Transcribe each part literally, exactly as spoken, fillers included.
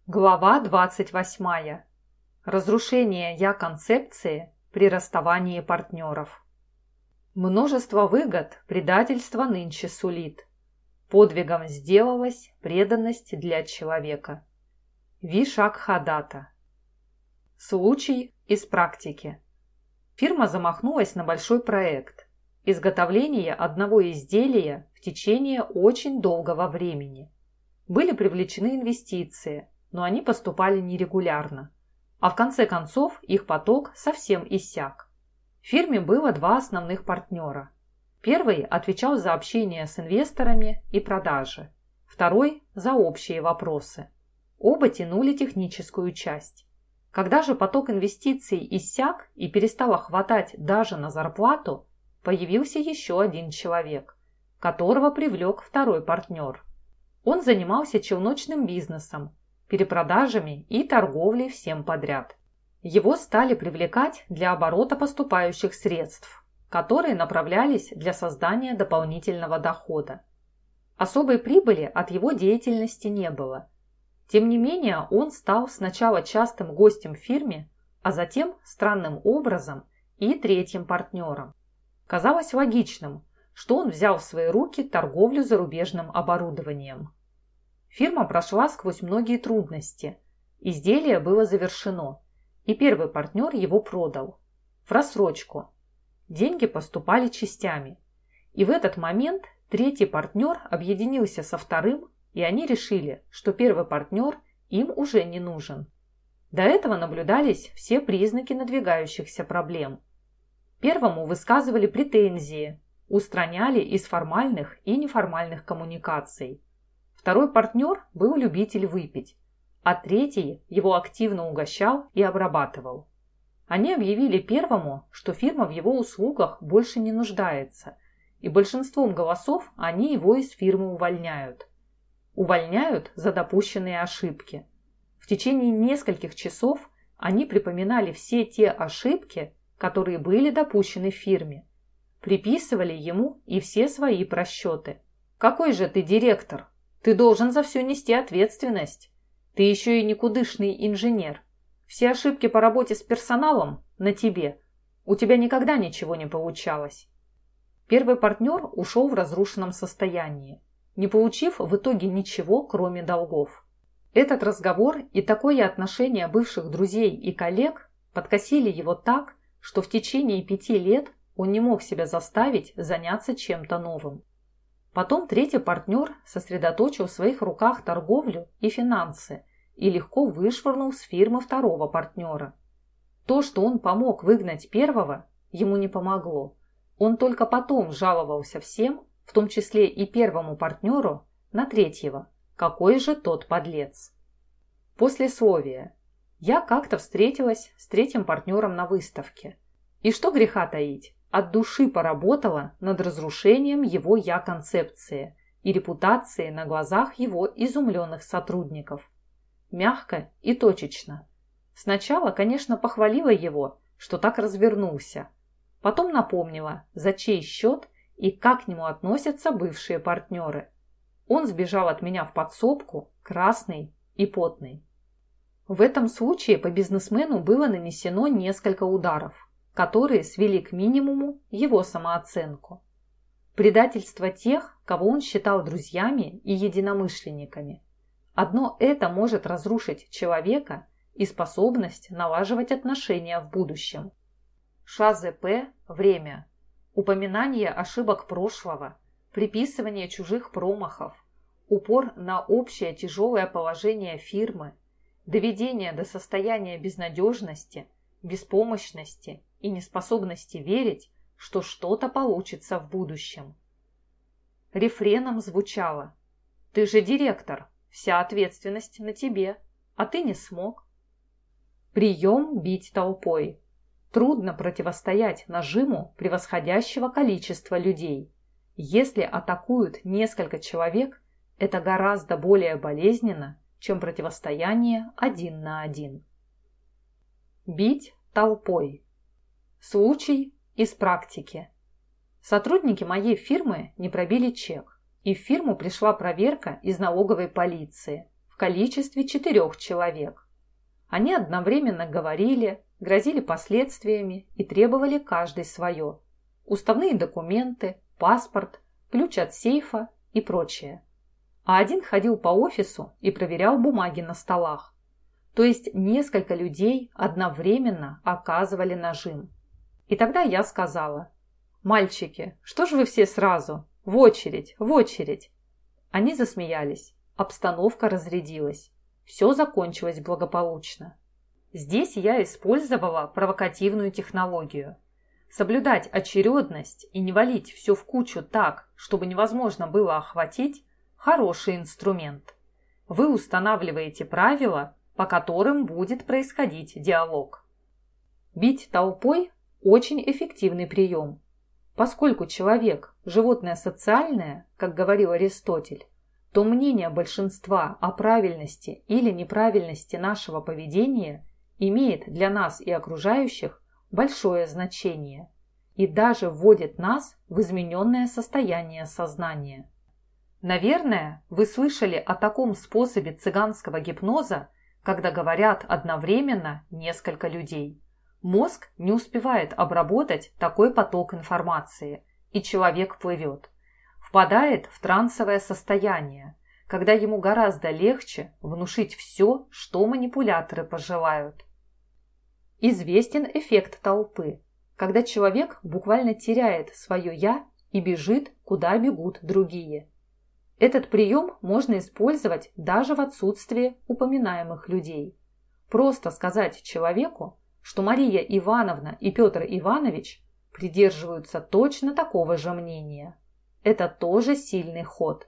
Глава двадцать восьмая. Разрушение я-концепции при расставании партнеров. Множество выгод предательство нынче сулит. Подвигом сделалась преданность для человека. Вишакхадата. Случай из практики. Фирма замахнулась на большой проект – изготовление одного изделия в течение очень долгого времени. Были привлечены инвестиции, но они поступали нерегулярно, а в конце концов их поток совсем иссяк. В фирме было два основных партнера. Первый отвечал за общение с инвесторами и продажи, второй – за общие вопросы. Оба тянули техническую часть. Когда же поток инвестиций иссяк и перестало хватать даже на зарплату, появился еще один человек, которого привлек второй партнер. Он занимался челночным бизнесом, перепродажами и торговлей всем подряд. Его стали привлекать для оборота поступающих средств, которые направлялись для создания дополнительного дохода. Особой прибыли от его деятельности не было. Тем не менее, он стал сначала частым гостем в фирме, а затем, странным образом, и третьим партнером. Казалось логичным, что он взял в свои руки торговлю зарубежным оборудованием. Фирма прошла сквозь многие трудности. Изделие было завершено, и первый партнер его продал. В рассрочку. Деньги поступали частями. И в этот момент третий партнер объединился со вторым, и они решили, что первый партнер им уже не нужен. До этого наблюдались все признаки надвигающихся проблем. Первому высказывали претензии, устраняли из формальных и неформальных коммуникаций. Второй партнер был любитель выпить, а третий его активно угощал и обрабатывал. Они объявили первому, что фирма в его услугах больше не нуждается, и большинством голосов они его из фирмы увольняют. Увольняют за допущенные ошибки. В течение нескольких часов они припоминали все те ошибки, которые были допущены в фирме, приписывали ему и все свои просчеты. «Какой же ты директор? Ты должен за все нести ответственность. Ты еще и никудышный инженер. Все ошибки по работе с персоналом на тебе. У тебя никогда ничего не получалось». Первый партнер ушел в разрушенном состоянии, не получив в итоге ничего, кроме долгов. Этот разговор и такое отношение бывших друзей и коллег подкосили его так, что в течение пяти лет он не мог себя заставить заняться чем-то новым. Потом третий партнер сосредоточил в своих руках торговлю и финансы и легко вышвырнул с фирмы второго партнера. То, что он помог выгнать первого, ему не помогло. Он только потом жаловался всем, в том числе и первому партнеру, на третьего. Какой же тот подлец. Послесловие. Я как-то встретилась с третьим партнером на выставке. И что греха таить? От души поработала над разрушением его я-концепции и репутации на глазах его изумленных сотрудников. Мягко и точечно. Сначала, конечно, похвалила его, что так развернулся. Потом напомнила, за чей счет и как к нему относятся бывшие партнеры. Он сбежал от меня в подсобку, красный и потный. В этом случае по бизнесмену было нанесено несколько ударов, которые свели к минимуму его самооценку. Предательство тех, кого он считал друзьями и единомышленниками. Одно это может разрушить человека и способность налаживать отношения в будущем. ШЗП «Время». Упоминание ошибок прошлого, приписывание чужих промахов, упор на общее тяжелое положение фирмы, доведение до состояния безнадежности, беспомощности и неспособности верить, что что-то получится в будущем. Рефреном звучало: «Ты же директор, вся ответственность на тебе, а ты не смог». Прием бить толпой. Трудно противостоять нажиму превосходящего количества людей. Если атакуют несколько человек, это гораздо более болезненно, чем противостояние один на один. Бить толпой. Случай из практики. Сотрудники моей фирмы не пробили чек, и в фирму пришла проверка из налоговой полиции, в количестве четырех человек. Они одновременно говорили, грозили последствиями и требовали каждый свое. Уставные документы, паспорт, ключ от сейфа и прочее. А один ходил по офису и проверял бумаги на столах. То есть несколько людей одновременно оказывали нажим. И тогда я сказала: «Мальчики, что же вы все сразу? В очередь, в очередь!» Они засмеялись, обстановка разрядилась. Все закончилось благополучно. Здесь я использовала провокативную технологию. Соблюдать очередность и не валить все в кучу так, чтобы невозможно было охватить – хороший инструмент. Вы устанавливаете правила, по которым будет происходить диалог. Бить толпой – очень эффективный прием. Поскольку человек – животное социальное, как говорил Аристотель, то мнение большинства о правильности или неправильности нашего поведения имеет для нас и окружающих большое значение и даже вводит нас в измененное состояние сознания. Наверное, вы слышали о таком способе цыганского гипноза, когда говорят одновременно несколько людей. Мозг не успевает обработать такой поток информации, и человек плывет. Впадает в трансовое состояние, когда ему гораздо легче внушить все, что манипуляторы пожелают. Известен эффект толпы, когда человек буквально теряет свое «я» и бежит, куда бегут другие. Этот прием можно использовать даже в отсутствии упоминаемых людей. Просто сказать человеку, что Мария Ивановна и Петр Иванович придерживаются точно такого же мнения. Это тоже сильный ход.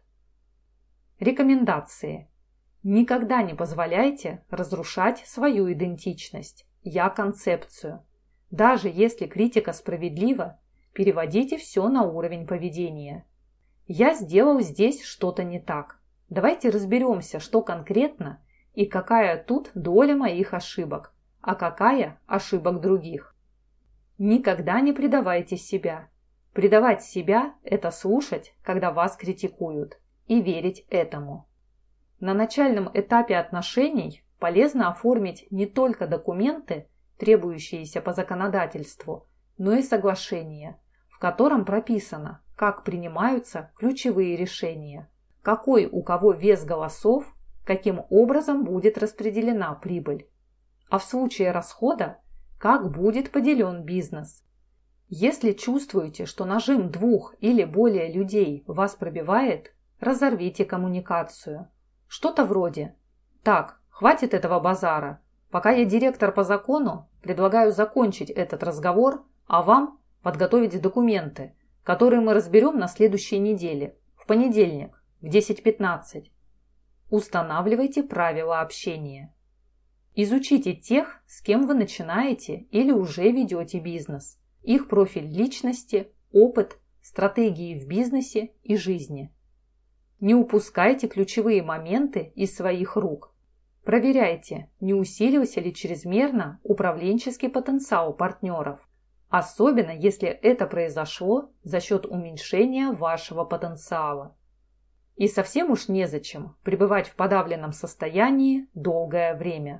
Рекомендации. Никогда не позволяйте разрушать свою идентичность, я-концепцию. Даже если критика справедлива, переводите все на уровень поведения. Я сделал здесь что-то не так. Давайте разберемся, что конкретно и какая тут доля моих ошибок, а какая ошибок других. Никогда не предавайте себя. Предавать себя – это слушать, когда вас критикуют, и верить этому. На начальном этапе отношений полезно оформить не только документы, требующиеся по законодательству, но и соглашение, в котором прописано, как принимаются ключевые решения, какой у кого вес голосов, каким образом будет распределена прибыль, а в случае расхода, как будет поделен бизнес. Если чувствуете, что нажим двух или более людей вас пробивает, разорвите коммуникацию. Что-то вроде: «Так, хватит этого базара. Пока я директор по закону, предлагаю закончить этот разговор, а вам подготовить документы, которые мы разберем на следующей неделе, в понедельник, в десять пятнадцать. Устанавливайте правила общения. Изучите тех, с кем вы начинаете или уже ведете бизнес, их профиль личности, опыт, стратегии в бизнесе и жизни. Не упускайте ключевые моменты из своих рук. Проверяйте, не усилился ли чрезмерно управленческий потенциал партнеров, особенно если это произошло за счет уменьшения вашего потенциала. И совсем уж незачем пребывать в подавленном состоянии долгое время.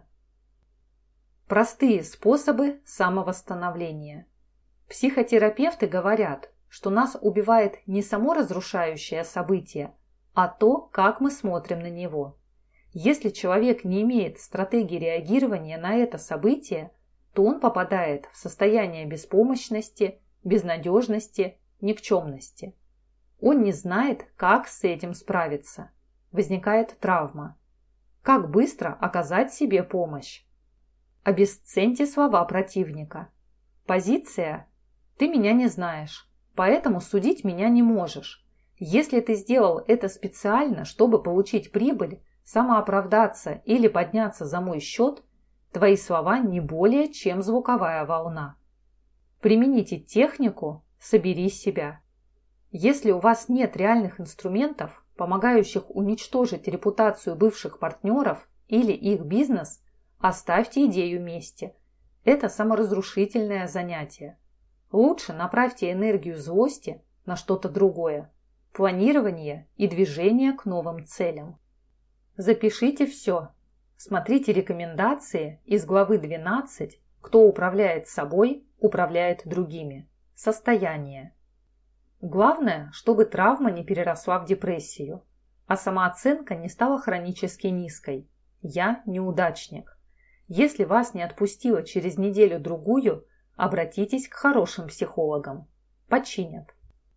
Простые способы самовосстановления. Психотерапевты говорят, что нас убивает не само разрушающее событие, а то, как мы смотрим на него. Если человек не имеет стратегии реагирования на это событие, то он попадает в состояние беспомощности, безнадежности, никчемности. Он не знает, как с этим справиться. Возникает травма. Как быстро оказать себе помощь? Обесценьте слова противника. Позиция: «Ты меня не знаешь, поэтому судить меня не можешь. Если ты сделал это специально, чтобы получить прибыль, самооправдаться или подняться за мой счет, твои слова не более, чем звуковая волна». Примените технику «собери себя». Если у вас нет реальных инструментов, помогающих уничтожить репутацию бывших партнеров или их бизнес, оставьте идею мести. Это саморазрушительное занятие. Лучше направьте энергию злости на что-то другое. Планирование и движение к новым целям. Запишите все. Смотрите рекомендации из главы двенадцать «Кто управляет собой, управляет другими». Состояние. Главное, чтобы травма не переросла в депрессию, а самооценка не стала хронически низкой. Я неудачник. Если вас не отпустило через неделю-другую, обратитесь к хорошим психологам. Починят.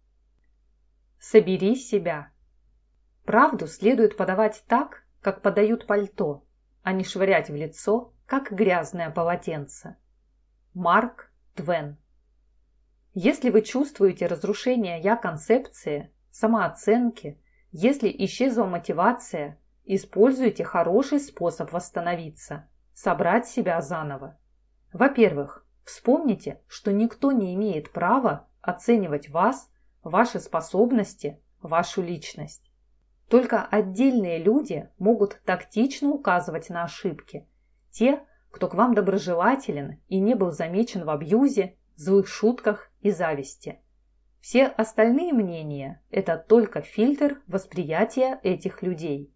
Собери себя. Правду следует подавать так, как подают пальто, а не швырять в лицо, как грязное полотенце. Марк Твен. Если вы чувствуете разрушение я-концепции, самооценки, если исчезла мотивация, используйте хороший способ восстановиться, собрать себя заново. Во-первых, вспомните, что никто не имеет права оценивать вас, ваши способности, вашу личность. Только отдельные люди могут тактично указывать на ошибки. Те, кто к вам доброжелателен и не был замечен в абьюзе, злых шутках и зависти. Все остальные мнения – это только фильтр восприятия этих людей.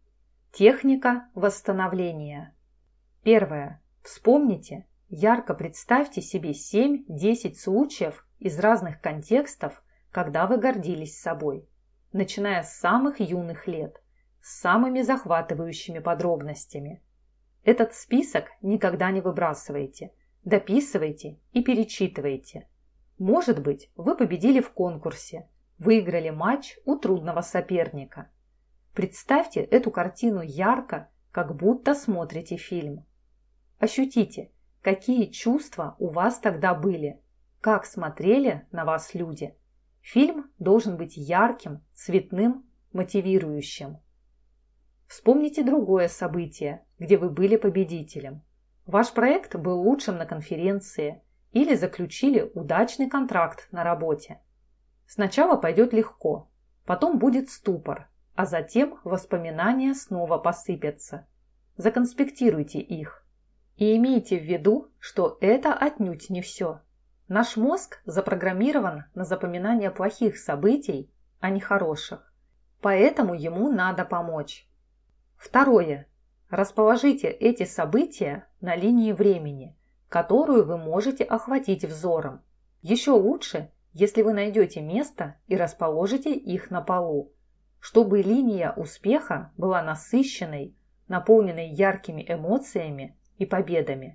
Техника восстановления. Первое. Вспомните, ярко представьте себе семь-десять случаев из разных контекстов, когда вы гордились собой, начиная с самых юных лет, с самыми захватывающими подробностями. Этот список никогда не выбрасывайте, дописывайте и перечитывайте. Может быть, вы победили в конкурсе, выиграли матч у трудного соперника. Представьте эту картину ярко, как будто смотрите фильм. Ощутите, какие чувства у вас тогда были, как смотрели на вас люди. Фильм должен быть ярким, цветным, мотивирующим. Вспомните другое событие, где вы были победителем. Ваш проект был лучшим на конференции или заключили удачный контракт на работе. Сначала пойдет легко, потом будет ступор, а затем воспоминания снова посыпятся. Законспектируйте их. И имейте в виду, что это отнюдь не все. Наш мозг запрограммирован на запоминание плохих событий, а не хороших. Поэтому ему надо помочь. Второе. Расположите эти события на линии времени, которую вы можете охватить взором. Еще лучше, если вы найдете место и расположите их на полу, чтобы линия успеха была насыщенной, наполненной яркими эмоциями и победами.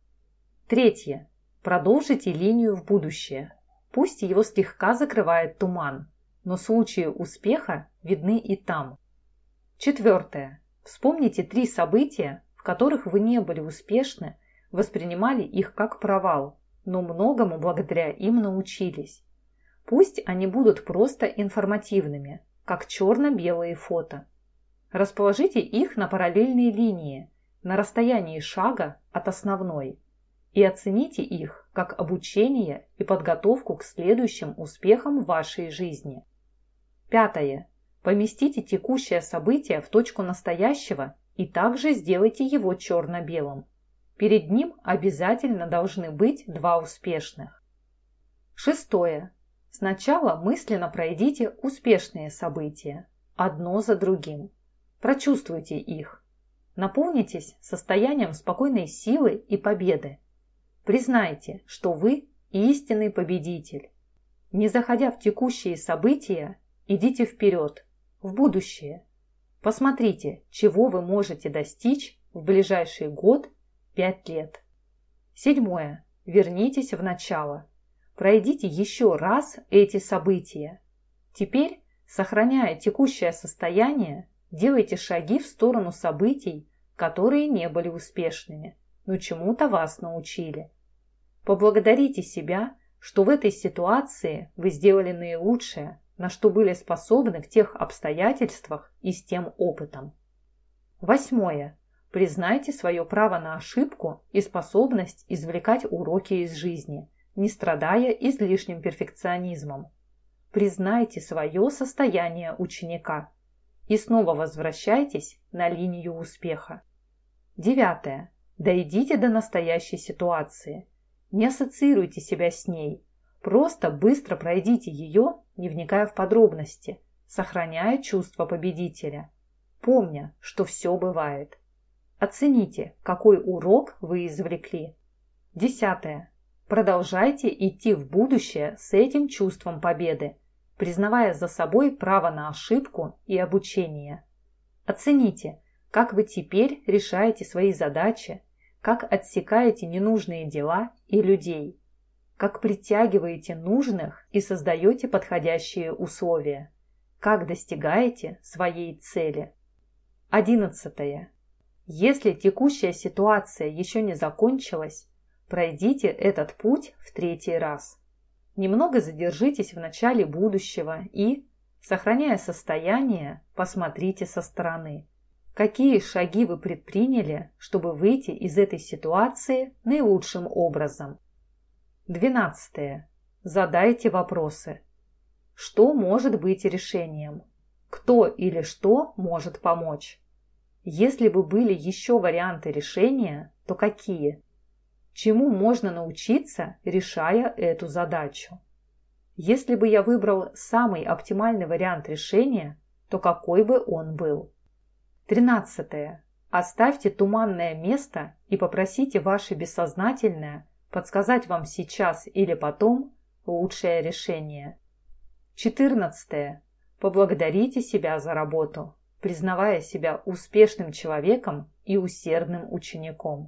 Третье. Продолжите линию в будущее. Пусть его слегка закрывает туман, но случаи успеха видны и там. Четвертое. Вспомните три события, в которых вы не были успешны, воспринимали их как провал, но многому благодаря им научились. Пусть они будут просто информативными, как черно-белые фото. Расположите их на параллельные линии, на расстоянии шага от основной, и оцените их как обучение и подготовку к следующим успехам в вашей жизни. Пятое. Поместите текущее событие в точку настоящего и также сделайте его черно-белым. Перед ним обязательно должны быть два успешных. Шестое. Сначала мысленно пройдите успешные события, одно за другим. Прочувствуйте их. Наполнитесь состоянием спокойной силы и победы. Признайте, что вы истинный победитель. Не заходя в текущие события, идите вперед, в будущее. Посмотрите, чего вы можете достичь в ближайший год, пять лет. Седьмое. Вернитесь в начало. Пройдите еще раз эти события. Теперь, сохраняя текущее состояние, делайте шаги в сторону событий, которые не были успешными, но чему-то вас научили. Поблагодарите себя, что в этой ситуации вы сделали наилучшее, на что были способны в тех обстоятельствах и с тем опытом. Восьмое. Признайте свое право на ошибку и способность извлекать уроки из жизни, не страдая излишним перфекционизмом. Признайте свое состояние ученика и снова возвращайтесь на линию успеха. Девятое. Дойдите до настоящей ситуации. Не ассоциируйте себя с ней. Просто быстро пройдите ее, не вникая в подробности, сохраняя чувство победителя. помня, что все бывает. Оцените, какой урок вы извлекли. Десятое. Продолжайте идти в будущее с этим чувством победы, признавая за собой право на ошибку и обучение. Оцените, как вы теперь решаете свои задачи, как отсекаете ненужные дела и людей, как притягиваете нужных и создаете подходящие условия, как достигаете своей цели. Одиннадцатое. Если текущая ситуация еще не закончилась, пройдите этот путь в третий раз. Немного задержитесь в начале будущего и, сохраняя состояние, посмотрите со стороны. Какие шаги вы предприняли, чтобы выйти из этой ситуации наилучшим образом? Двенадцатое. Задайте вопросы. Что может быть решением? Кто или что может помочь? Если бы были еще варианты решения, то какие? Чему можно научиться, решая эту задачу? Если бы я выбрал самый оптимальный вариант решения, то какой бы он был? Тринадцатое. Оставьте туманное место и попросите ваше бессознательное подсказать вам сейчас или потом лучшее решение. Четырнадцатое. Поблагодарите себя за работу, признавая себя успешным человеком и усердным учеником.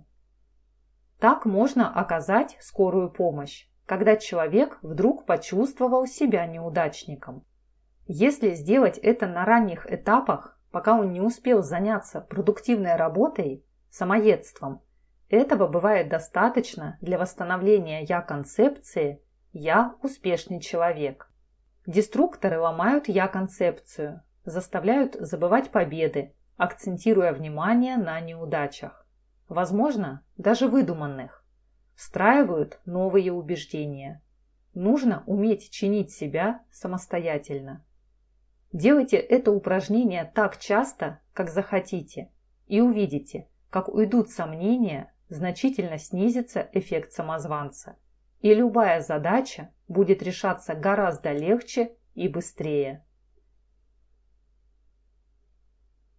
Так можно оказать скорую помощь, когда человек вдруг почувствовал себя неудачником. Если сделать это на ранних этапах, пока он не успел заняться продуктивной работой, самоедством, этого бывает достаточно для восстановления я-концепции «я успешный человек». Деструкторы ломают я-концепцию, заставляют забывать победы, акцентируя внимание на неудачах. Возможно, даже выдуманных. Встраивают новые убеждения. Нужно уметь чинить себя самостоятельно. Делайте это упражнение так часто, как захотите, и увидите, как уйдут сомнения, значительно снизится эффект самозванца, и любая задача будет решаться гораздо легче и быстрее.